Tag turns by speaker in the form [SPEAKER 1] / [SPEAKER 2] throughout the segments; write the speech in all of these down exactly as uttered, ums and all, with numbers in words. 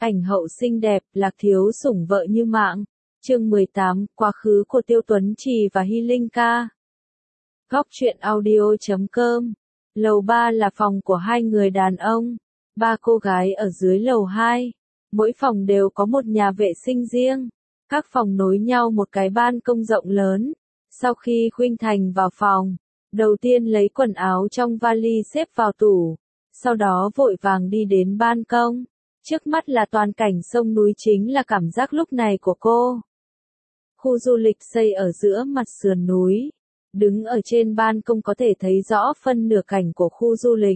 [SPEAKER 1] Ảnh hậu xinh đẹp, Lạc Thiếu sủng vợ như mạng. Chương mười tám, quá khứ của Tiêu Tuấn Trì và Hy Linh ca. Góc truyện audio chấm com. Lầu ba là phòng của hai người đàn ông, ba cô gái ở dưới lầu hai. Mỗi phòng đều có một nhà vệ sinh riêng. Các phòng nối nhau một cái ban công rộng lớn. Sau khi Khuynh Thành vào phòng, đầu tiên lấy quần áo trong vali xếp vào tủ, sau đó vội vàng đi đến ban công. Trước mắt là toàn cảnh sông núi chính là cảm giác lúc này của cô. Khu du lịch xây ở giữa mặt sườn núi. Đứng ở trên ban công có thể thấy rõ phân nửa cảnh của khu du lịch.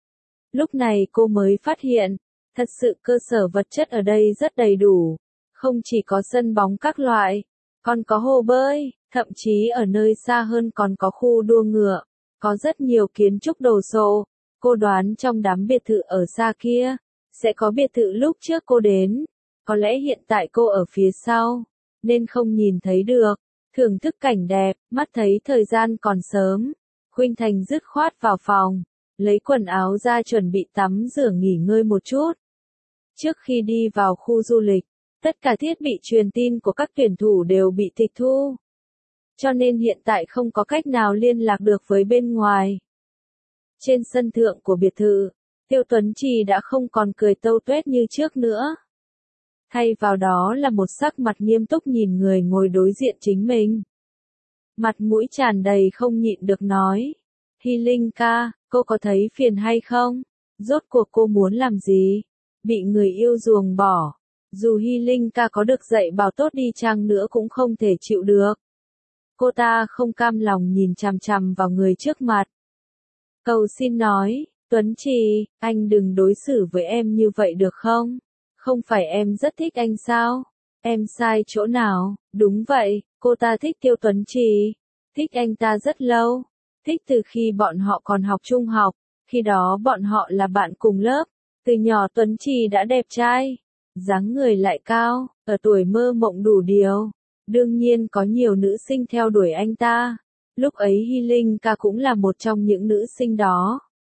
[SPEAKER 1] Lúc này cô mới phát hiện, thật sự cơ sở vật chất ở đây rất đầy đủ. Không chỉ có sân bóng các loại, còn có hồ bơi, thậm chí ở nơi xa hơn còn có khu đua ngựa. Có rất nhiều kiến trúc đồ sộ. Cô đoán trong đám biệt thự ở xa kia, sẽ có biệt thự lúc trước cô đến. Có lẽ hiện tại cô ở phía sau, nên không nhìn thấy được. Thưởng thức cảnh đẹp, mắt thấy thời gian còn sớm. Khuynh Thành dứt khoát vào phòng, lấy quần áo ra chuẩn bị tắm rửa nghỉ ngơi một chút. Trước khi đi vào khu du lịch, tất cả thiết bị truyền tin của các tuyển thủ đều bị tịch thu. Cho nên hiện tại không có cách nào liên lạc được với bên ngoài. Trên sân thượng của biệt thự, Tiêu Tuấn Trì đã không còn cười tâu tuét như trước nữa. Thay vào đó là một sắc mặt nghiêm túc nhìn người ngồi đối diện chính mình. Mặt mũi tràn đầy không nhịn được nói. Hy Linh ca, cô có thấy phiền hay không? Rốt cuộc cô muốn làm gì? Bị người yêu ruồng bỏ. Dù Hy Linh ca có được dạy bảo tốt đi chăng nữa cũng không thể chịu được. Cô ta không cam lòng nhìn chằm chằm vào người trước mặt. Cầu xin nói, Tuấn Trì, anh đừng đối xử với em như vậy được không? Không phải em rất thích anh sao? Em sai chỗ nào? Đúng vậy, cô ta thích Tiêu Tuấn Trì. Thích anh ta rất lâu. Thích từ khi bọn họ còn học trung học. Khi đó bọn họ là bạn cùng lớp. Từ nhỏ Tuấn Trì đã đẹp trai. Dáng người lại cao. Ở tuổi mơ mộng đủ điều. Đương nhiên có nhiều nữ sinh theo đuổi anh ta. Lúc ấy Hy Linh ca cũng là một trong những nữ sinh đó.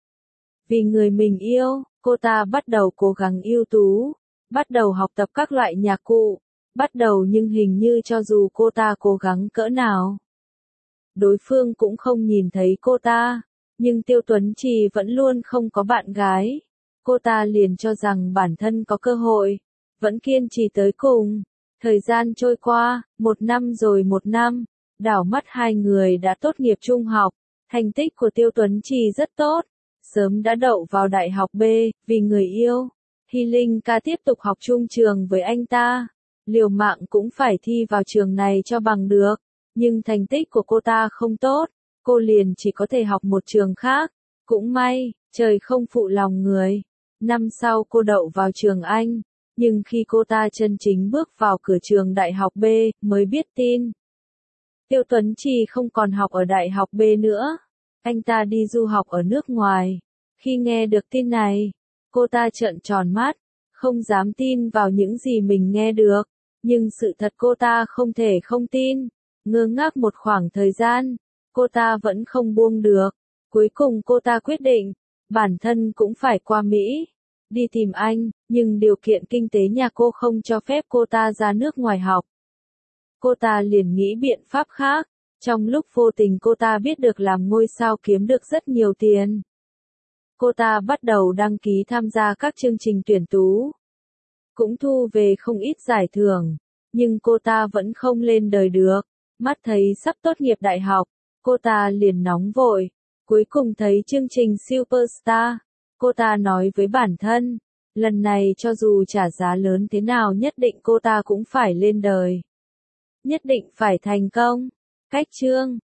[SPEAKER 1] Vì người mình yêu, cô ta bắt đầu cố gắng ưu tú. Bắt đầu học tập các loại nhạc cụ. Bắt đầu nhưng hình như cho dù cô ta cố gắng cỡ nào, đối phương cũng không nhìn thấy cô ta. Nhưng Tiêu Tuấn Trì vẫn luôn không có bạn gái. Cô ta liền cho rằng bản thân có cơ hội. Vẫn kiên trì tới cùng. Thời gian trôi qua, một năm rồi một năm. Đảo mắt hai người đã tốt nghiệp trung học. Thành tích của Tiêu Tuấn Trì rất tốt. Sớm đã đậu vào đại học B, vì người yêu. Hy Linh ca tiếp tục học chung trường với anh ta. Liều mạng cũng phải thi vào trường này cho bằng được. Nhưng thành tích của cô ta không tốt. Cô liền chỉ có thể học một trường khác. Cũng may, trời không phụ lòng người. Năm sau cô đậu vào trường Anh. Nhưng khi cô ta chân chính bước vào cửa trường đại học B, mới biết tin. Tiêu Tuấn Trì không còn học ở đại học B nữa. Anh ta đi du học ở nước ngoài. Khi nghe được tin này, cô ta trợn tròn mắt, không dám tin vào những gì mình nghe được. Nhưng sự thật cô ta không thể không tin. Ngơ ngác một khoảng thời gian, cô ta vẫn không buông được. Cuối cùng cô ta quyết định, bản thân cũng phải qua Mỹ. Đi tìm anh, nhưng điều kiện kinh tế nhà cô không cho phép cô ta ra nước ngoài học. Cô ta liền nghĩ biện pháp khác. Trong lúc vô tình cô ta biết được làm ngôi sao kiếm được rất nhiều tiền. Cô ta bắt đầu đăng ký tham gia các chương trình tuyển tú. Cũng thu về không ít giải thưởng. Nhưng cô ta vẫn không lên đời được. Mắt thấy sắp tốt nghiệp đại học, cô ta liền nóng vội. Cuối cùng thấy chương trình Superstar. Cô ta nói với bản thân, lần này cho dù trả giá lớn thế nào nhất định cô ta cũng phải lên đời. Nhất định phải thành công. Cách chương